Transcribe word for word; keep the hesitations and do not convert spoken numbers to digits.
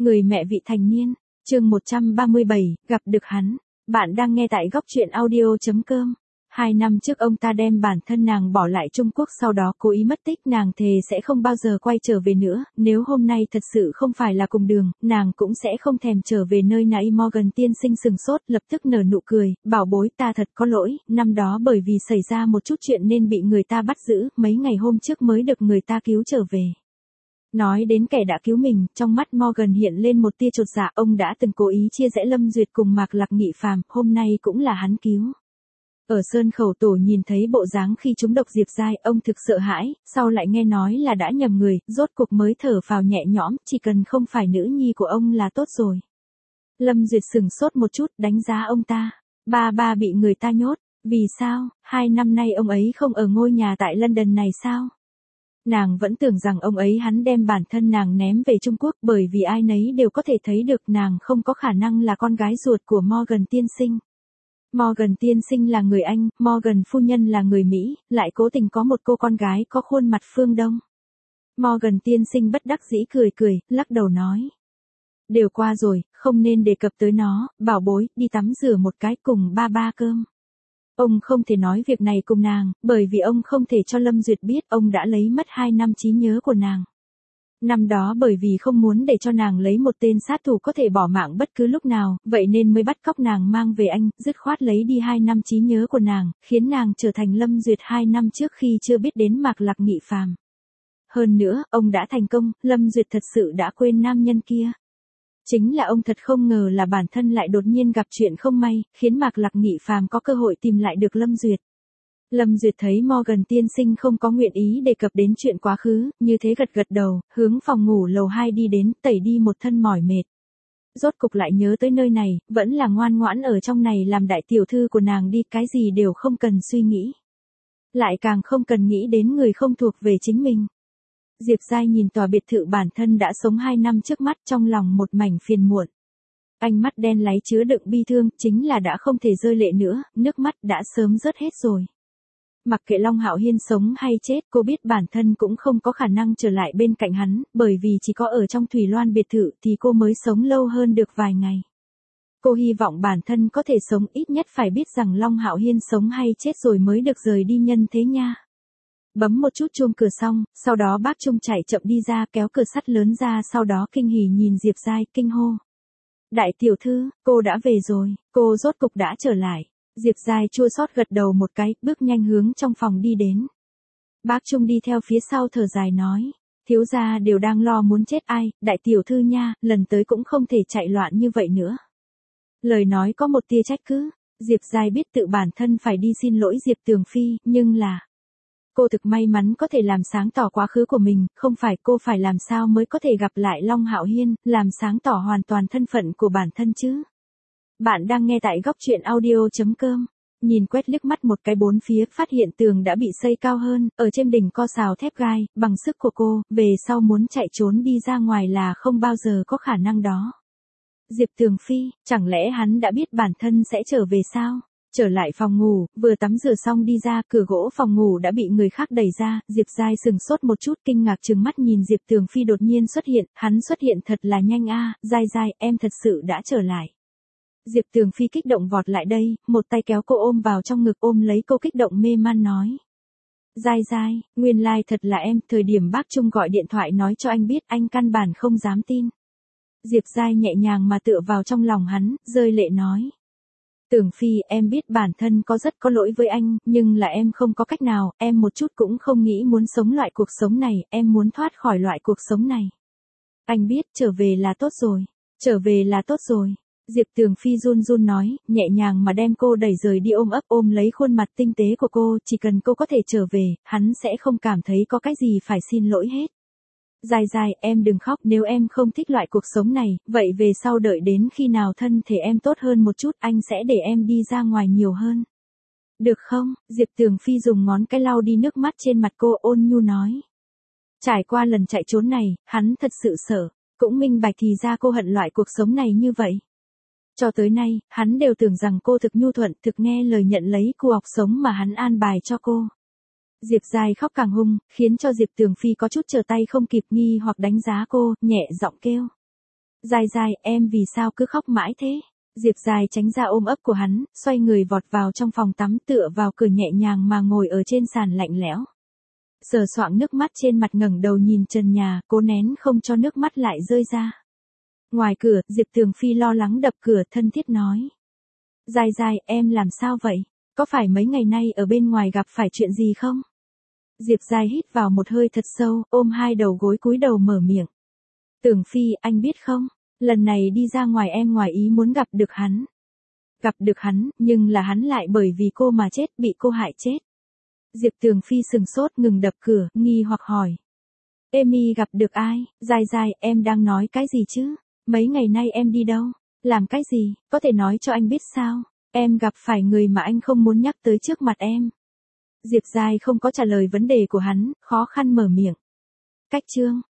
Người mẹ vị thành niên, chương một trăm ba mươi bảy, gặp được hắn. Bạn đang nghe tại góc truyện audio.com. Hai năm trước ông ta đem bản thân nàng bỏ lại Trung Quốc, sau đó cố ý mất tích, nàng thề sẽ không bao giờ quay trở về nữa, nếu hôm nay thật sự không phải là cùng đường, nàng cũng sẽ không thèm trở về nơi này. Morgan tiên sinh sừng sốt, lập tức nở nụ cười, bảo bối, ta thật có lỗi, năm đó bởi vì xảy ra một chút chuyện nên bị người ta bắt giữ, mấy ngày hôm trước mới được người ta cứu trở về. Nói đến kẻ đã cứu mình, trong mắt Morgan hiện lên một tia chột dạ, ông đã từng cố ý chia rẽ Lâm Duyệt cùng Mạc Lạc Nghị Phàm, hôm nay cũng là hắn cứu. Ở Sơn Khẩu Tổ nhìn thấy bộ dáng khi trúng độc Diệp Giai, ông thực sợ hãi, sau lại nghe nói là đã nhầm người, rốt cuộc mới thở phào nhẹ nhõm, chỉ cần không phải nữ nhi của ông là tốt rồi. Lâm Duyệt sừng sốt một chút, đánh giá ông ta. Ba ba bị người ta nhốt, vì sao, hai năm nay ông ấy không ở ngôi nhà tại London này sao? Nàng vẫn tưởng rằng ông ấy hắn đem bản thân nàng ném về Trung Quốc, bởi vì ai nấy đều có thể thấy được nàng không có khả năng là con gái ruột của Morgan tiên sinh. Morgan tiên sinh là người Anh, Morgan phu nhân là người Mỹ, lại cố tình có một cô con gái có khuôn mặt phương Đông. Morgan tiên sinh bất đắc dĩ cười cười, lắc đầu nói. Đều qua rồi, không nên đề cập tới nó, bảo bối, đi tắm rửa một cái cùng ba ba cơm. Ông không thể nói việc này cùng nàng, bởi vì ông không thể cho Lâm Duyệt biết ông đã lấy mất hai năm trí nhớ của nàng. Năm đó bởi vì không muốn để cho nàng lấy một tên sát thủ có thể bỏ mạng bất cứ lúc nào, vậy nên mới bắt cóc nàng mang về Anh, dứt khoát lấy đi hai năm trí nhớ của nàng, khiến nàng trở thành Lâm Duyệt hai năm trước khi chưa biết đến Mạc Lạc Nghị Phàm. Hơn nữa, ông đã thành công, Lâm Duyệt thật sự đã quên nam nhân kia. Chính là ông thật không ngờ là bản thân lại đột nhiên gặp chuyện không may, khiến Mạc Lạc Nghị Phàm có cơ hội tìm lại được Lâm Duyệt. Lâm Duyệt thấy Morgan tiên sinh không có nguyện ý đề cập đến chuyện quá khứ, như thế gật gật đầu, hướng phòng ngủ lầu hai đi đến, tẩy đi một thân mỏi mệt. Rốt cục lại nhớ tới nơi này, vẫn là ngoan ngoãn ở trong này làm đại tiểu thư của nàng đi, cái gì đều không cần suy nghĩ. Lại càng không cần nghĩ đến người không thuộc về chính mình. Diệp Giai nhìn tòa biệt thự bản thân đã sống hai năm trước mắt, trong lòng một mảnh phiền muộn. Ánh mắt đen láy chứa đựng bi thương, chính là đã không thể rơi lệ nữa, nước mắt đã sớm rớt hết rồi. Mặc kệ Long Hạo Hiên sống hay chết, cô biết bản thân cũng không có khả năng trở lại bên cạnh hắn, bởi vì chỉ có ở trong Thủy Loan biệt thự thì cô mới sống lâu hơn được vài ngày. Cô hy vọng bản thân có thể sống, ít nhất phải biết rằng Long Hạo Hiên sống hay chết rồi mới được rời đi nhân thế nha. Bấm một chút chuông cửa xong, sau đó bác Trung chạy chậm đi ra, kéo cửa sắt lớn ra, sau đó kinh hỉ nhìn Diệp Giai, kinh hô. Đại tiểu thư, cô đã về rồi, cô rốt cục đã trở lại. Diệp Giai chua xót gật đầu một cái, bước nhanh hướng trong phòng đi đến. Bác Trung đi theo phía sau thở dài nói, thiếu gia đều đang lo muốn chết ai, đại tiểu thư nha, lần tới cũng không thể chạy loạn như vậy nữa. Lời nói có một tia trách cứ, Diệp Giai biết tự bản thân phải đi xin lỗi Diệp Tường Phi, nhưng là... Cô thực may mắn có thể làm sáng tỏ quá khứ của mình, không phải cô phải làm sao mới có thể gặp lại Long Hạo Hiên, làm sáng tỏ hoàn toàn thân phận của bản thân chứ. Bạn đang nghe tại góc truyện audio.com. Nhìn quét liếc mắt một cái bốn phía, phát hiện tường đã bị xây cao hơn, ở trên đỉnh co rào thép gai, bằng sức của cô, về sau muốn chạy trốn đi ra ngoài là không bao giờ có khả năng đó. Diệp Tường Phi, chẳng lẽ hắn đã biết bản thân sẽ trở về sao? Trở lại phòng ngủ, vừa tắm rửa xong đi ra, cửa gỗ phòng ngủ đã bị người khác đẩy ra, Diệp Giai sừng sốt một chút, kinh ngạc trừng mắt nhìn Diệp Tường Phi đột nhiên xuất hiện, hắn xuất hiện thật là nhanh a, Giai Giai, em thật sự đã trở lại. Diệp Tường Phi kích động vọt lại đây, một tay kéo cô ôm vào trong ngực, ôm lấy cô kích động mê man nói. Giai Giai, nguyên lai like thật là em, thời điểm bác Trung gọi điện thoại nói cho anh biết, anh căn bản không dám tin. Diệp Giai nhẹ nhàng mà tựa vào trong lòng hắn, rơi lệ nói. Tường Phi, em biết bản thân có rất có lỗi với anh, nhưng là em không có cách nào, em một chút cũng không nghĩ muốn sống loại cuộc sống này, em muốn thoát khỏi loại cuộc sống này. Anh biết, trở về là tốt rồi, trở về là tốt rồi. Diệp Tường Phi run run nói, nhẹ nhàng mà đem cô đẩy rời đi, ôm ấp ôm lấy khuôn mặt tinh tế của cô, chỉ cần cô có thể trở về, hắn sẽ không cảm thấy có cái gì phải xin lỗi hết. Giai Giai, em đừng khóc, nếu em không thích loại cuộc sống này, vậy về sau đợi đến khi nào thân thể em tốt hơn một chút, anh sẽ để em đi ra ngoài nhiều hơn. Được không? Diệp Tường Phi dùng ngón cái lau đi nước mắt trên mặt cô, ôn nhu nói. Trải qua lần chạy trốn này, hắn thật sự sợ, cũng minh bạch thì ra cô hận loại cuộc sống này như vậy. Cho tới nay, hắn đều tưởng rằng cô thực nhu thuận, thực nghe lời nhận lấy cuộc sống mà hắn an bài cho cô. Diệp Giai khóc càng hung, khiến cho Diệp Tường Phi có chút trở tay không kịp, nghi hoặc đánh giá cô, nhẹ giọng kêu. Giai Giai, em vì sao cứ khóc mãi thế? Diệp Giai tránh ra ôm ấp của hắn, xoay người vọt vào trong phòng tắm tựa vào cửa nhẹ nhàng mà ngồi ở trên sàn lạnh lẽo. Sờ soạng nước mắt trên mặt ngẩng đầu nhìn trần nhà, cố nén không cho nước mắt lại rơi ra. Ngoài cửa, Diệp Tường Phi lo lắng đập cửa thân thiết nói. Giai Giai, em làm sao vậy? Có phải mấy ngày nay ở bên ngoài gặp phải chuyện gì không? Diệp Giai hít vào một hơi thật sâu, ôm hai đầu gối cúi đầu mở miệng. Tường Phi, anh biết không? Lần này đi ra ngoài em ngoài ý muốn gặp được hắn. Gặp được hắn, nhưng là hắn lại bởi vì cô mà chết, bị cô hại chết. Diệp Tường Phi sừng sốt ngừng đập cửa, nghi hoặc hỏi. Emi gặp được ai? Giai Giai, em đang nói cái gì chứ? Mấy ngày nay em đi đâu? Làm cái gì? Có thể nói cho anh biết sao? Em gặp phải người mà anh không muốn nhắc tới trước mặt em. Diệp Giai không có trả lời vấn đề của hắn, khó khăn mở miệng. Cách chương.